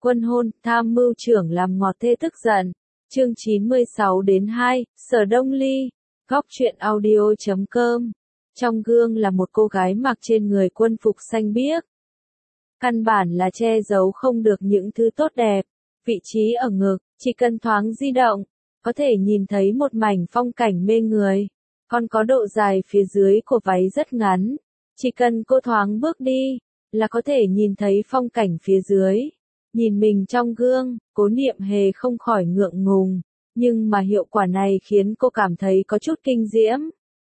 Quân hôn, tham mưu trưởng làm ngọt thê tức giận. Chương 96-2, Sở Đông Ly. Góc truyện audio.com. Trong gương là một cô gái mặc trên người quân phục xanh biếc. Căn bản là che giấu không được những thứ tốt đẹp. Vị trí ở ngực, chỉ cần thoáng di động, có thể nhìn thấy một mảnh phong cảnh mê người. Còn có độ dài phía dưới của váy rất ngắn. Chỉ cần cô thoáng bước đi, là có thể nhìn thấy phong cảnh phía dưới. Nhìn mình trong gương, Cố Niệm Hề không khỏi ngượng ngùng, nhưng mà hiệu quả này khiến cô cảm thấy có chút kinh diễm.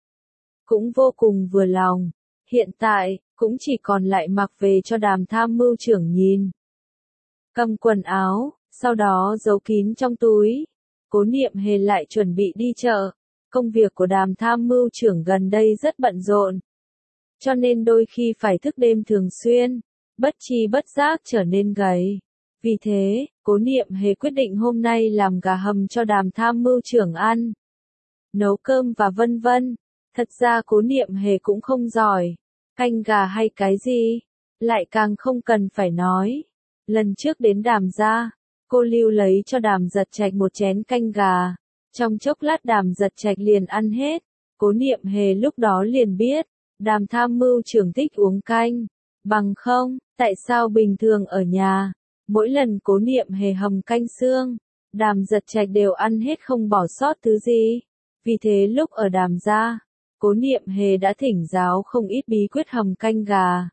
Cũng vô cùng vừa lòng, hiện tại, cũng chỉ còn lại mặc về cho Đàm tham mưu trưởng nhìn. Cầm quần áo, sau đó giấu kín trong túi, Cố Niệm Hề lại chuẩn bị đi chợ. Công việc của Đàm tham mưu trưởng gần đây rất bận rộn, cho nên đôi khi phải thức đêm thường xuyên, bất tri bất giác trở nên gầy. Vì thế, Cố Niệm Hề quyết định hôm nay làm gà hầm cho Đàm tham mưu trưởng ăn, nấu cơm và vân vân. Thật ra Cố Niệm Hề cũng không giỏi, canh gà hay cái gì, lại càng không cần phải nói. Lần trước đến Đàm gia, cô lưu lấy cho Đàm Giật Trạch một chén canh gà, trong chốc lát Đàm Giật Trạch liền ăn hết. Cố Niệm Hề lúc đó liền biết, Đàm tham mưu trưởng thích uống canh, bằng không, tại sao bình thường ở nhà, mỗi lần Cố Niệm Hề hầm canh xương, Đàm Giật Trạch đều ăn hết không bỏ sót thứ gì. Vì thế lúc ở Đàm gia, Cố Niệm Hề đã thỉnh giáo không ít bí quyết hầm canh gà.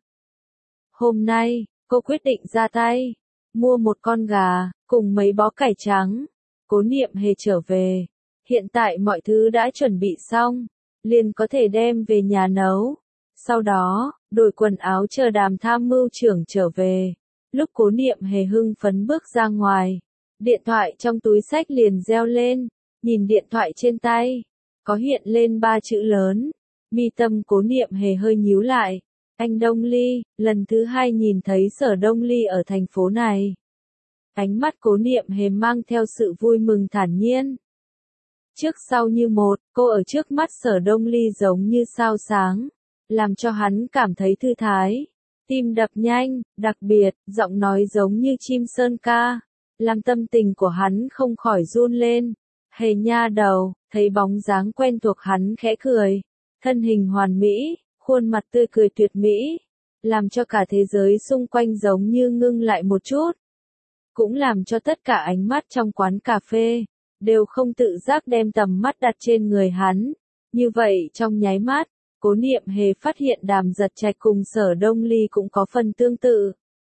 Hôm nay, cô quyết định ra tay, mua một con gà, cùng mấy bó cải trắng. Cố Niệm Hề trở về, hiện tại mọi thứ đã chuẩn bị xong, liền có thể đem về nhà nấu. Sau đó, đổi quần áo chờ Đàm tham mưu trưởng trở về. Lúc Cố Niệm Hề hưng phấn bước ra ngoài, điện thoại trong túi xách liền reo lên, nhìn điện thoại trên tay, có hiện lên 3 chữ lớn, mi tâm Cố Niệm Hề hơi nhíu lại. Anh Đông Ly, lần thứ 2 nhìn thấy Sở Đông Ly ở thành phố này. Ánh mắt Cố Niệm Hề mang theo sự vui mừng thản nhiên. Trước sau như một, cô ở trước mắt Sở Đông Ly giống như sao sáng, làm cho hắn cảm thấy thư thái. Tim đập nhanh, đặc biệt, giọng nói giống như chim sơn ca, làm tâm tình của hắn không khỏi run lên. Hề nha đầu, thấy bóng dáng quen thuộc hắn khẽ cười, thân hình hoàn mỹ, khuôn mặt tươi cười tuyệt mỹ, làm cho cả thế giới xung quanh giống như ngưng lại một chút. Cũng làm cho tất cả ánh mắt trong quán cà phê, đều không tự giác đem tầm mắt đặt trên người hắn. Như vậy trong nháy mắt, Cố Niệm Hề phát hiện Đàm Giật Trạch cùng Sở Đông Ly cũng có phần tương tự.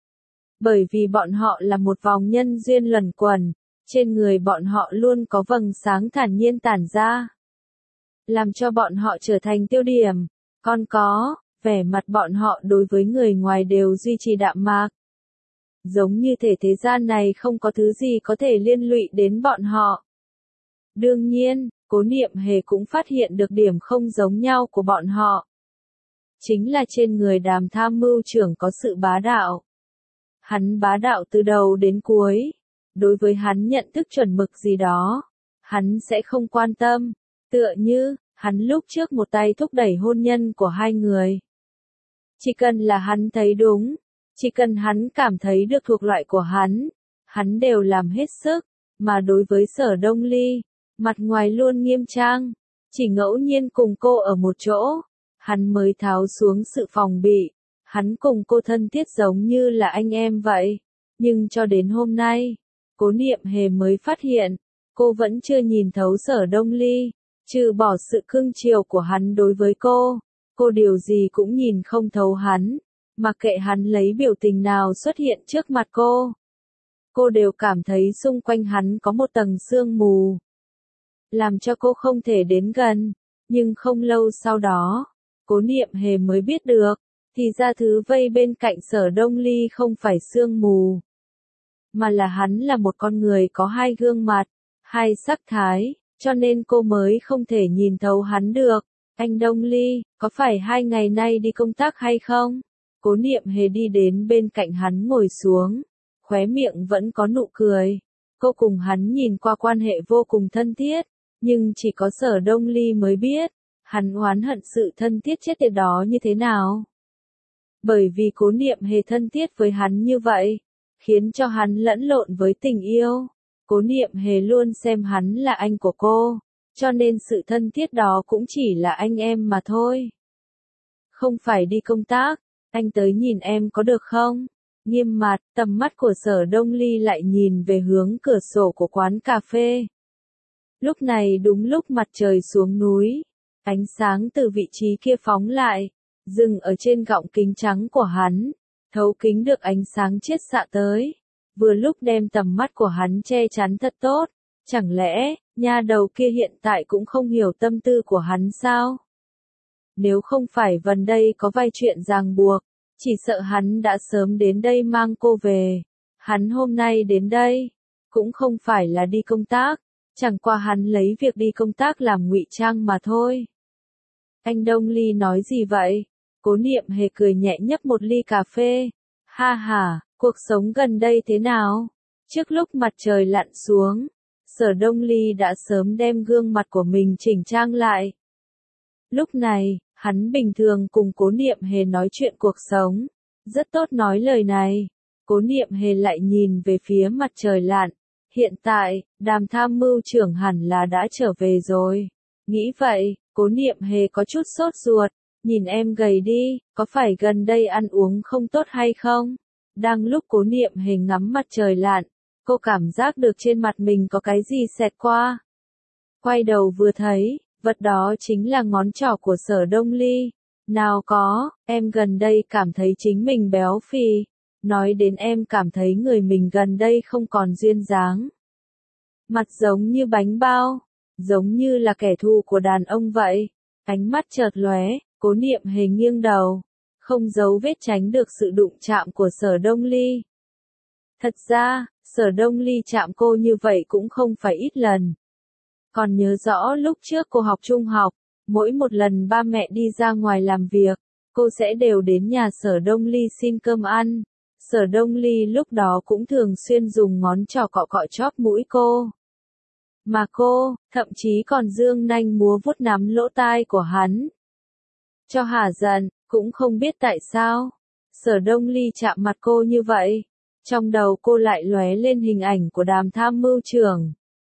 Bởi vì bọn họ là một vòng nhân duyên luẩn quẩn, trên người bọn họ luôn có vầng sáng thản nhiên tản ra, làm cho bọn họ trở thành tiêu điểm. Còn có, vẻ mặt bọn họ đối với người ngoài đều duy trì đạm mạc. Giống như thể thế gian này không có thứ gì có thể liên lụy đến bọn họ. Đương nhiên, Cố Niệm Hề cũng phát hiện được điểm không giống nhau của bọn họ. Chính là trên người Đàm tham mưu trưởng có sự bá đạo. Hắn bá đạo từ đầu đến cuối. Đối với hắn nhận thức chuẩn mực gì đó, hắn sẽ không quan tâm. Tựa như, hắn lúc trước một tay thúc đẩy hôn nhân của hai người. Chỉ cần là hắn thấy đúng, chỉ cần hắn cảm thấy được thuộc loại của hắn đều làm hết sức. Mà đối với Sở Đông Ly, mặt ngoài luôn nghiêm trang, chỉ ngẫu nhiên cùng cô ở một chỗ, hắn mới tháo xuống sự phòng bị. Hắn cùng cô thân thiết giống như là anh em vậy. Nhưng cho đến hôm nay, Cố Niệm Hề mới phát hiện, cô vẫn chưa nhìn thấu Sở Đông Ly, trừ bỏ sự cưng chiều của hắn đối với cô điều gì cũng nhìn không thấu hắn, mặc kệ hắn lấy biểu tình nào xuất hiện trước mặt cô đều cảm thấy xung quanh hắn có một tầng sương mù, làm cho cô không thể đến gần. Nhưng không lâu sau đó, Cố Niệm Hề mới biết được, thì ra thứ vây bên cạnh Sở Đông Ly không phải sương mù, mà là hắn là một con người có hai gương mặt, hai sắc thái, cho nên cô mới không thể nhìn thấu hắn được. Anh Đông Ly, có phải 2 ngày nay đi công tác hay không? Cố Niệm Hề đi đến bên cạnh hắn ngồi xuống, khóe miệng vẫn có nụ cười. Cô cùng hắn nhìn qua quan hệ vô cùng thân thiết, nhưng chỉ có Sở Đông Ly mới biết, hắn oán hận sự thân thiết chết tiệt đó như thế nào. Bởi vì Cố Niệm Hề thân thiết với hắn như vậy, khiến cho hắn lẫn lộn với tình yêu. Cố Niệm Hề luôn xem hắn là anh của cô, cho nên sự thân thiết đó cũng chỉ là anh em mà thôi. Không phải đi công tác, anh tới nhìn em có được không? Nghiêm mặt, tầm mắt của Sở Đông Ly lại nhìn về hướng cửa sổ của quán cà phê. Lúc này đúng lúc mặt trời xuống núi, ánh sáng từ vị trí kia phóng lại, dừng ở trên gọng kính trắng của hắn, thấu kính được ánh sáng chiết xạ tới, vừa lúc đem tầm mắt của hắn che chắn thật tốt. Chẳng lẽ, nha đầu kia hiện tại cũng không hiểu tâm tư của hắn sao? Nếu không phải gần đây có vài chuyện ràng buộc, chỉ sợ hắn đã sớm đến đây mang cô về. Hắn hôm nay đến đây, cũng không phải là đi công tác, chẳng qua hắn lấy việc đi công tác làm ngụy trang mà thôi. Anh Đông Ly nói gì vậy? Cố Niệm Hề cười nhẹ nhấp một ly cà phê. Ha ha, cuộc sống gần đây thế nào? Trước lúc mặt trời lặn xuống, Sở Đông Ly đã sớm đem gương mặt của mình chỉnh trang lại. Lúc này, hắn bình thường cùng Cố Niệm Hề nói chuyện cuộc sống. Rất tốt nói lời này. Cố Niệm Hề lại nhìn về phía mặt trời lặn. Hiện tại, Đàm tham mưu trưởng hẳn là đã trở về rồi. Nghĩ vậy, Cố Niệm Hề có chút sốt ruột. Nhìn em gầy đi, có phải gần đây ăn uống không tốt hay không? Đang lúc Cố Niệm Hề ngắm mặt trời lặn, cô cảm giác được trên mặt mình có cái gì xẹt qua. Quay đầu vừa thấy, vật đó chính là ngón trỏ của Sở Đông Ly. Nào có, em gần đây cảm thấy chính mình béo phì. Nói đến em cảm thấy người mình gần đây không còn duyên dáng. Mặt giống như bánh bao, giống như là kẻ thù của đàn ông vậy. Ánh mắt chợt lóe, Cố Niệm Hề nghiêng đầu, không giấu vết tránh được sự đụng chạm của Sở Đông Ly. Thật ra, Sở Đông Ly chạm cô như vậy cũng không phải ít lần. Còn nhớ rõ lúc trước cô học trung học, mỗi một lần ba mẹ đi ra ngoài làm việc, cô sẽ đều đến nhà Sở Đông Ly xin cơm ăn. Sở Đông Ly lúc đó cũng thường xuyên dùng ngón trỏ cọ cọ chóp mũi cô. Mà cô, thậm chí còn giương nanh múa vuốt nắm lỗ tai của hắn. Cho hả giận, cũng không biết tại sao. Sở Đông Ly chạm mặt cô như vậy. Trong đầu cô lại lóe lên hình ảnh của Đàm tham mưu trưởng.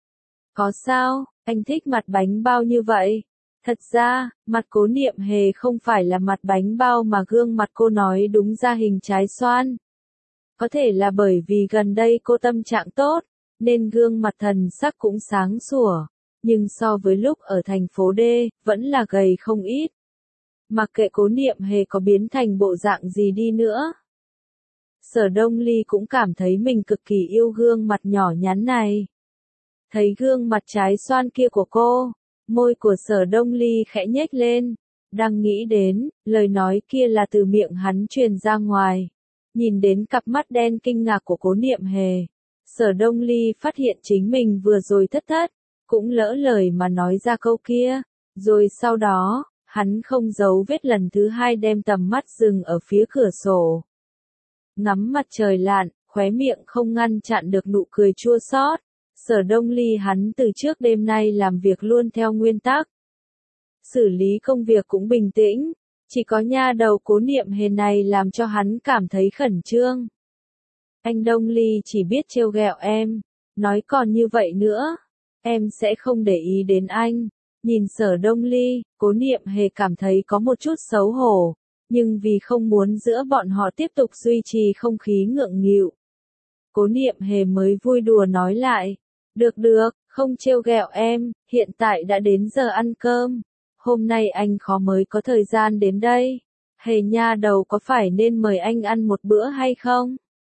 Có sao, anh thích mặt bánh bao như vậy? Thật ra, mặt Cố Niệm Hề không phải là mặt bánh bao mà gương mặt cô nói đúng ra hình trái xoan. Có thể là bởi vì gần đây cô tâm trạng tốt, nên gương mặt thần sắc cũng sáng sủa. Nhưng so với lúc ở thành phố D, vẫn là gầy không ít. Mặc kệ Cố Niệm Hề có biến thành bộ dạng gì đi nữa. Sở Đông Ly cũng cảm thấy mình cực kỳ yêu gương mặt nhỏ nhắn này. Thấy gương mặt trái xoan kia của cô, môi của Sở Đông Ly khẽ nhếch lên. Đang nghĩ đến, lời nói kia là từ miệng hắn truyền ra ngoài. Nhìn đến cặp mắt đen kinh ngạc của Cố Niệm Hề, Sở Đông Ly phát hiện chính mình vừa rồi thất thất, cũng lỡ lời mà nói ra câu kia. Rồi sau đó, hắn không giấu vết lần thứ hai đem tầm mắt dừng ở phía cửa sổ. Ngắm mặt trời lặn, khóe miệng không ngăn chặn được nụ cười chua xót. Sở Đông Ly hắn từ trước đêm nay làm việc luôn theo nguyên tắc. Xử lý công việc cũng bình tĩnh, chỉ có nha đầu Cố Niệm Hề này làm cho hắn cảm thấy khẩn trương. Anh Đông Ly chỉ biết trêu ghẹo em, nói còn như vậy nữa, em sẽ không để ý đến anh. Nhìn Sở Đông Ly, Cố Niệm Hề cảm thấy có một chút xấu hổ, nhưng vì không muốn giữa bọn họ tiếp tục duy trì không khí ngượng nghịu. Cố Niệm Hề mới vui đùa nói lại, được được, không trêu ghẹo em, hiện tại đã đến giờ ăn cơm. Hôm nay anh khó mới có thời gian đến đây. Hề nha đầu có phải nên mời anh ăn một bữa hay không?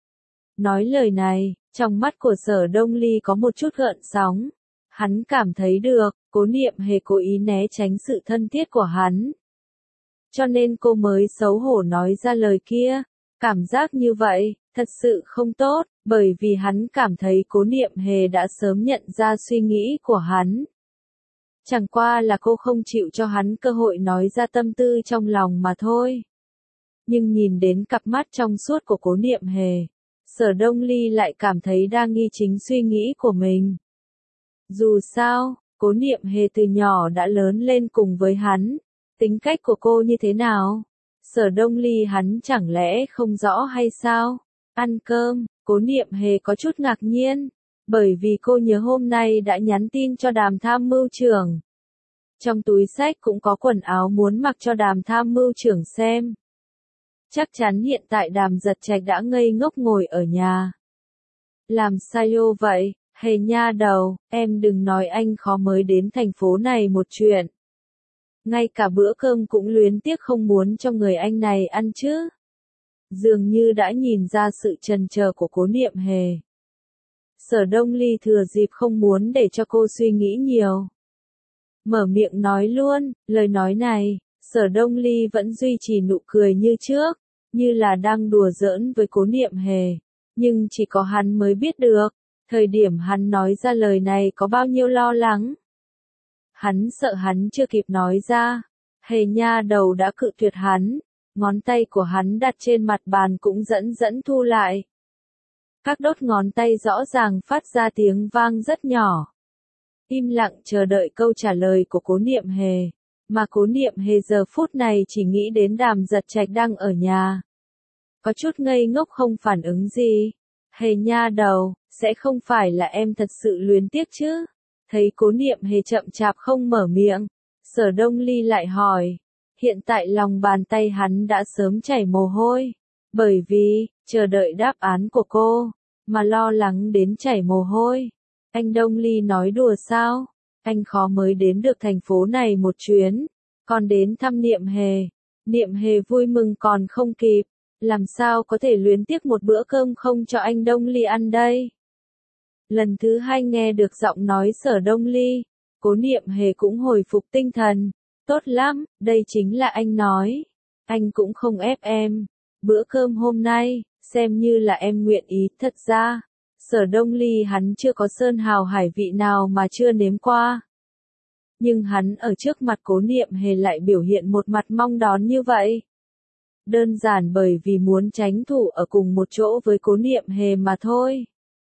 Nói lời này, trong mắt của Sở Đông Ly có một chút gợn sóng. Hắn cảm thấy được, Cố Niệm Hề cố ý né tránh sự thân thiết của hắn. Cho nên cô mới xấu hổ nói ra lời kia. Cảm giác như vậy, thật sự không tốt, bởi vì hắn cảm thấy Cố Niệm Hề đã sớm nhận ra suy nghĩ của hắn. Chẳng qua là cô không chịu cho hắn cơ hội nói ra tâm tư trong lòng mà thôi. Nhưng nhìn đến cặp mắt trong suốt của Cố Niệm Hề, Sở Đông Ly lại cảm thấy đang nghi chính suy nghĩ của mình. Dù sao, Cố Niệm Hề từ nhỏ đã lớn lên cùng với hắn, tính cách của cô như thế nào? Sở Đông Ly hắn chẳng lẽ không rõ hay sao? Ăn cơm, Cố Niệm Hề có chút ngạc nhiên, bởi vì cô nhớ hôm nay đã nhắn tin cho Đàm tham mưu trưởng. Trong túi xách cũng có quần áo muốn mặc cho Đàm tham mưu trưởng xem. Chắc chắn hiện tại Đàm Giật Trạch đã ngây ngốc ngồi ở nhà. Làm sao vậy, Hề nha đầu, em đừng nói anh khó mới đến thành phố này một chuyện. Ngay cả bữa cơm cũng luyến tiếc không muốn cho người anh này ăn chứ. Dường như đã nhìn ra sự chần chờ của Cố Niệm Hề. Sở Đông Ly thừa dịp không muốn để cho cô suy nghĩ nhiều. Mở miệng nói luôn, lời nói này, Sở Đông Ly vẫn duy trì nụ cười như trước, như là đang đùa giỡn với Cố Niệm Hề. Nhưng chỉ có hắn mới biết được, thời điểm hắn nói ra lời này có bao nhiêu lo lắng. Hắn sợ hắn chưa kịp nói ra, Hề nha đầu đã cự tuyệt hắn, ngón tay của hắn đặt trên mặt bàn cũng dẫn thu lại. Các đốt ngón tay rõ ràng phát ra tiếng vang rất nhỏ. Im lặng chờ đợi câu trả lời của Cố Niệm Hề, mà Cố Niệm Hề giờ phút này chỉ nghĩ đến Đàm Giật Trạch đang ở nhà. Có chút ngây ngốc không phản ứng gì. Hề nha đầu, sẽ không phải là em thật sự luyến tiếc chứ? Thấy Cố Niệm Hề chậm chạp không mở miệng, Sở Đông Ly lại hỏi. Hiện tại lòng bàn tay hắn đã sớm chảy mồ hôi, bởi vì, chờ đợi đáp án của cô, mà lo lắng đến chảy mồ hôi. Anh Đông Ly nói đùa sao? Anh khó mới đến được thành phố này một chuyến, còn đến thăm Niệm Hề. Niệm Hề vui mừng còn không kịp, làm sao có thể luyến tiếc một bữa cơm không cho anh Đông Ly ăn đây? Lần thứ hai nghe được giọng nói Sở Đông Ly, Cố Niệm Hề cũng hồi phục tinh thần. Tốt lắm, đây chính là anh nói. Anh cũng không ép em. Bữa cơm hôm nay, xem như là em nguyện ý. Thật ra, Sở Đông Ly hắn chưa có sơn hào hải vị nào mà chưa nếm qua. Nhưng hắn ở trước mặt Cố Niệm Hề lại biểu hiện một mặt mong đón như vậy. Đơn giản bởi vì muốn tranh thủ ở cùng một chỗ với Cố Niệm Hề mà thôi.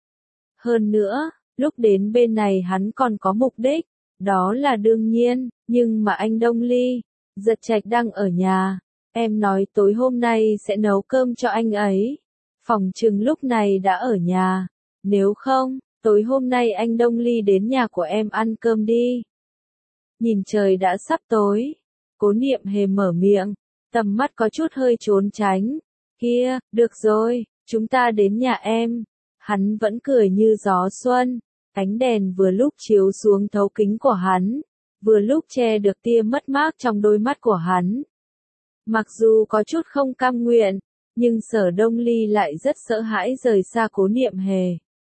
Hơn nữa, lúc đến bên này hắn còn có mục đích. Đó là đương nhiên, nhưng mà anh Đông Ly, Giật Trạch đang ở nhà, em nói tối hôm nay sẽ nấu cơm cho anh ấy. Phòng chừng lúc này đã ở nhà, nếu không, tối hôm nay anh Đông Ly đến nhà của em ăn cơm đi. Nhìn trời đã sắp tối, Cố Niệm Hề mở miệng, tầm mắt có chút hơi trốn tránh. Kia, được rồi, chúng ta đến nhà em. Hắn vẫn cười như gió xuân. Ánh đèn vừa lúc chiếu xuống thấu kính của hắn, vừa lúc che được tia mất mát trong đôi mắt của hắn. Mặc dù có chút không cam nguyện, nhưng Sở Đông Ly lại rất sợ hãi rời xa Cố Niệm Hề.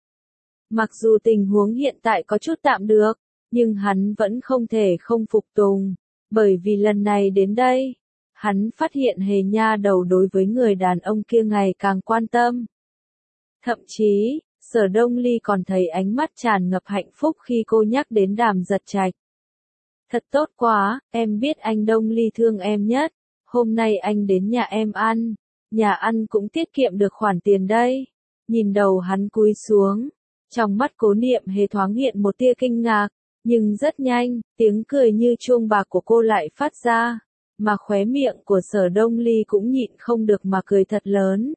Mặc dù tình huống hiện tại có chút tạm được, nhưng hắn vẫn không thể không phục tùng, bởi vì lần này đến đây, hắn phát hiện Hề nha đầu đối với người đàn ông kia ngày càng quan tâm. Thậm chí, Sở Đông Ly còn thấy ánh mắt tràn ngập hạnh phúc khi cô nhắc đến Đàm Giật Trạch. Thật tốt quá, em biết anh Đông Ly thương em nhất, hôm nay anh đến nhà em ăn, nhà ăn cũng tiết kiệm được khoản tiền đây. Nhìn đầu hắn cúi xuống, trong mắt Cố Niệm Hề thoáng hiện một tia kinh ngạc, nhưng rất nhanh, tiếng cười như chuông bạc của cô lại phát ra, mà khóe miệng của Sở Đông Ly cũng nhịn không được mà cười thật lớn.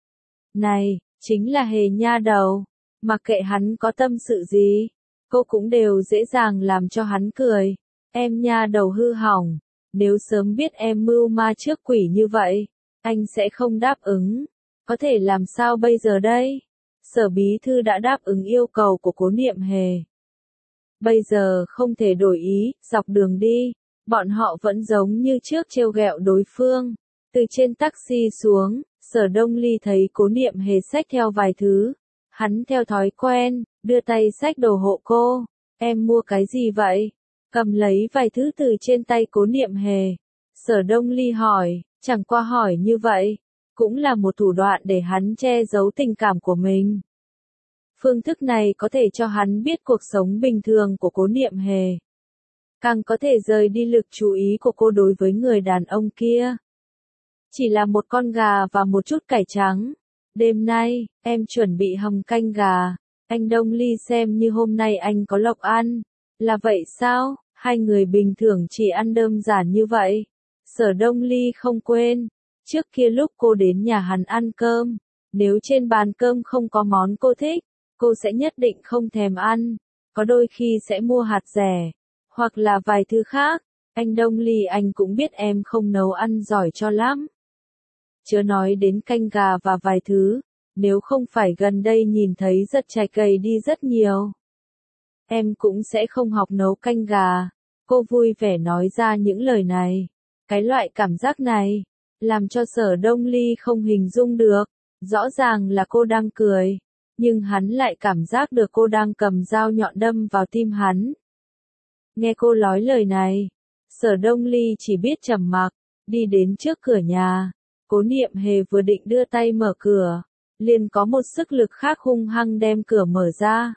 Này, chính là Hề nha đầu, mặc kệ hắn có tâm sự gì, cô cũng đều dễ dàng làm cho hắn cười. Em nha đầu hư hỏng, nếu sớm biết em mưu ma trước quỷ như vậy, anh sẽ không đáp ứng. Có thể làm sao bây giờ đây? Sở bí thư đã đáp ứng yêu cầu của Cố Niệm Hề. Bây giờ không thể đổi ý, dọc đường đi, bọn họ vẫn giống như trước trêu ghẹo đối phương. Từ trên taxi xuống, Sở Đông Ly thấy Cố Niệm Hề xách theo vài thứ. Hắn theo thói quen, đưa tay xách đồ hộ cô. Em mua cái gì vậy? Cầm lấy vài thứ từ trên tay Cố Niệm Hề. Sở Đông Ly hỏi, chẳng qua hỏi như vậy, cũng là một thủ đoạn để hắn che giấu tình cảm của mình. Phương thức này có thể cho hắn biết cuộc sống bình thường của Cố Niệm Hề. Càng có thể rời đi lực chú ý của cô đối với người đàn ông kia. Chỉ là một con gà và một chút cải trắng. Đêm nay, em chuẩn bị hầm canh gà. Anh Đông Ly xem như hôm nay anh có lộc ăn. Là vậy sao? Hai người bình thường chỉ ăn đơn giản như vậy. Sở Đông Ly không quên. Trước kia lúc cô đến nhà hắn ăn cơm, Nếu trên bàn cơm không có món cô thích, cô sẽ nhất định không thèm ăn, có đôi khi sẽ mua hạt dẻ, hoặc là vài thứ khác. Anh Đông Ly, anh cũng biết em không nấu ăn giỏi cho lắm. Chớ nói đến canh gà và vài thứ, nếu không phải gần đây nhìn thấy Giật Trạch gầy đi rất nhiều. Em cũng sẽ không học nấu canh gà. Cô vui vẻ nói ra những lời này. Cái loại cảm giác này, làm cho Sở Đông Ly không hình dung được. Rõ ràng là cô đang cười, nhưng hắn lại cảm giác được cô đang cầm dao nhọn đâm vào tim hắn. Nghe cô nói lời này, Sở Đông Ly chỉ biết trầm mặc, đi đến trước cửa nhà. Cố Niệm Hề vừa định đưa tay mở cửa, liền có một sức lực khác hung hăng đem cửa mở ra.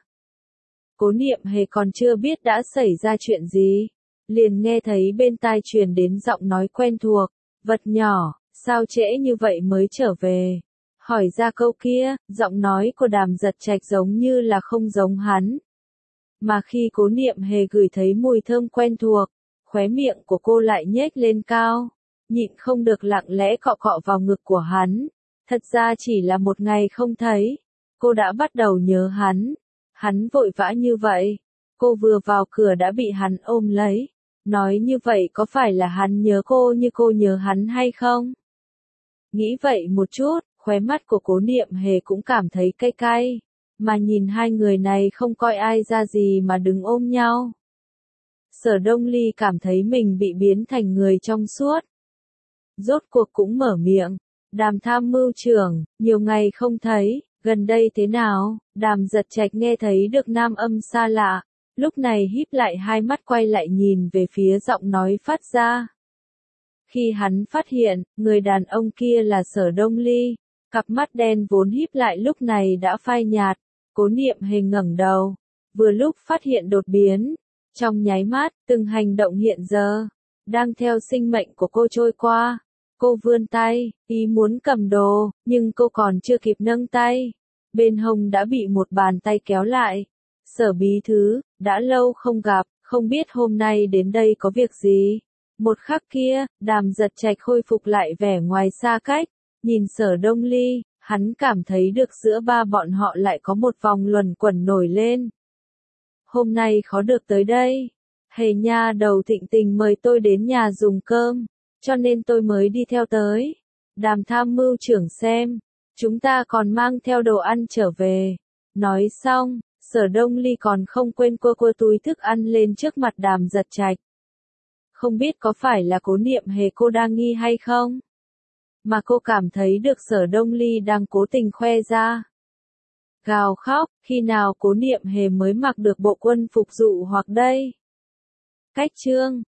Cố Niệm Hề còn chưa biết đã xảy ra chuyện gì, liền nghe thấy bên tai truyền đến giọng nói quen thuộc, "Vật nhỏ, sao trễ như vậy mới trở về?" Hỏi ra câu kia, giọng nói của Đàm Giật Trạch giống như là không giống hắn. Mà khi Cố Niệm Hề gửi thấy mùi thơm quen thuộc, khóe miệng của cô lại nhếch lên cao, nhịn không được lặng lẽ cọ cọ vào ngực của hắn. Thật ra chỉ là một ngày không thấy, cô đã bắt đầu nhớ hắn. Hắn vội vã như vậy, cô vừa vào cửa đã bị hắn ôm lấy. Nói như vậy có phải là hắn nhớ cô như cô nhớ hắn hay không? Nghĩ vậy một chút, khóe mắt của Cố Niệm Hề cũng cảm thấy cay cay, mà nhìn hai người này không coi ai ra gì mà đứng ôm nhau. Sở Đông Ly cảm thấy mình bị biến thành người trong suốt. Rốt cuộc cũng mở miệng, "Đàm tham mưu trưởng, nhiều ngày không thấy, gần đây thế nào?" Đàm Giật Trạch nghe thấy được nam âm xa lạ, lúc này híp lại hai mắt quay lại nhìn về phía giọng nói phát ra. Khi hắn phát hiện, người đàn ông kia là Sở Đông Ly, cặp mắt đen vốn híp lại lúc này đã phai nhạt. Cố Niệm Hề ngẩng đầu, vừa lúc phát hiện đột biến. Trong nháy mắt, từng hành động hiện giờ, đang theo sinh mệnh của cô trôi qua. Cô vươn tay, ý muốn cầm đồ, nhưng cô còn chưa kịp nâng tay. Bên hông đã bị một bàn tay kéo lại. "Sở bí thư, đã lâu không gặp, không biết hôm nay đến đây có việc gì?" Một khắc kia, Đàm Giật Trạch khôi phục lại vẻ ngoài xa cách, nhìn Sở Đông Ly, hắn cảm thấy được giữa ba bọn họ lại có một vòng luẩn quẩn nổi lên. "Hôm nay khó được tới đây. Hề nha đầu Thịnh Tình mời tôi đến nhà dùng cơm, cho nên tôi mới đi theo tới. Đàm tham mưu trưởng xem, chúng ta còn mang theo đồ ăn trở về." Nói xong, Sở Đông Ly còn không quên cua túi thức ăn lên trước mặt Đàm Giật Trạch. Không biết có phải là Cố Niệm Hề cô đang nghi hay không? Mà cô cảm thấy được Sở Đông Ly đang cố tình khoe ra. Gào khóc, khi nào Cố Niệm Hề mới mặc được bộ quân phục dụ hoặc đây? Cách chương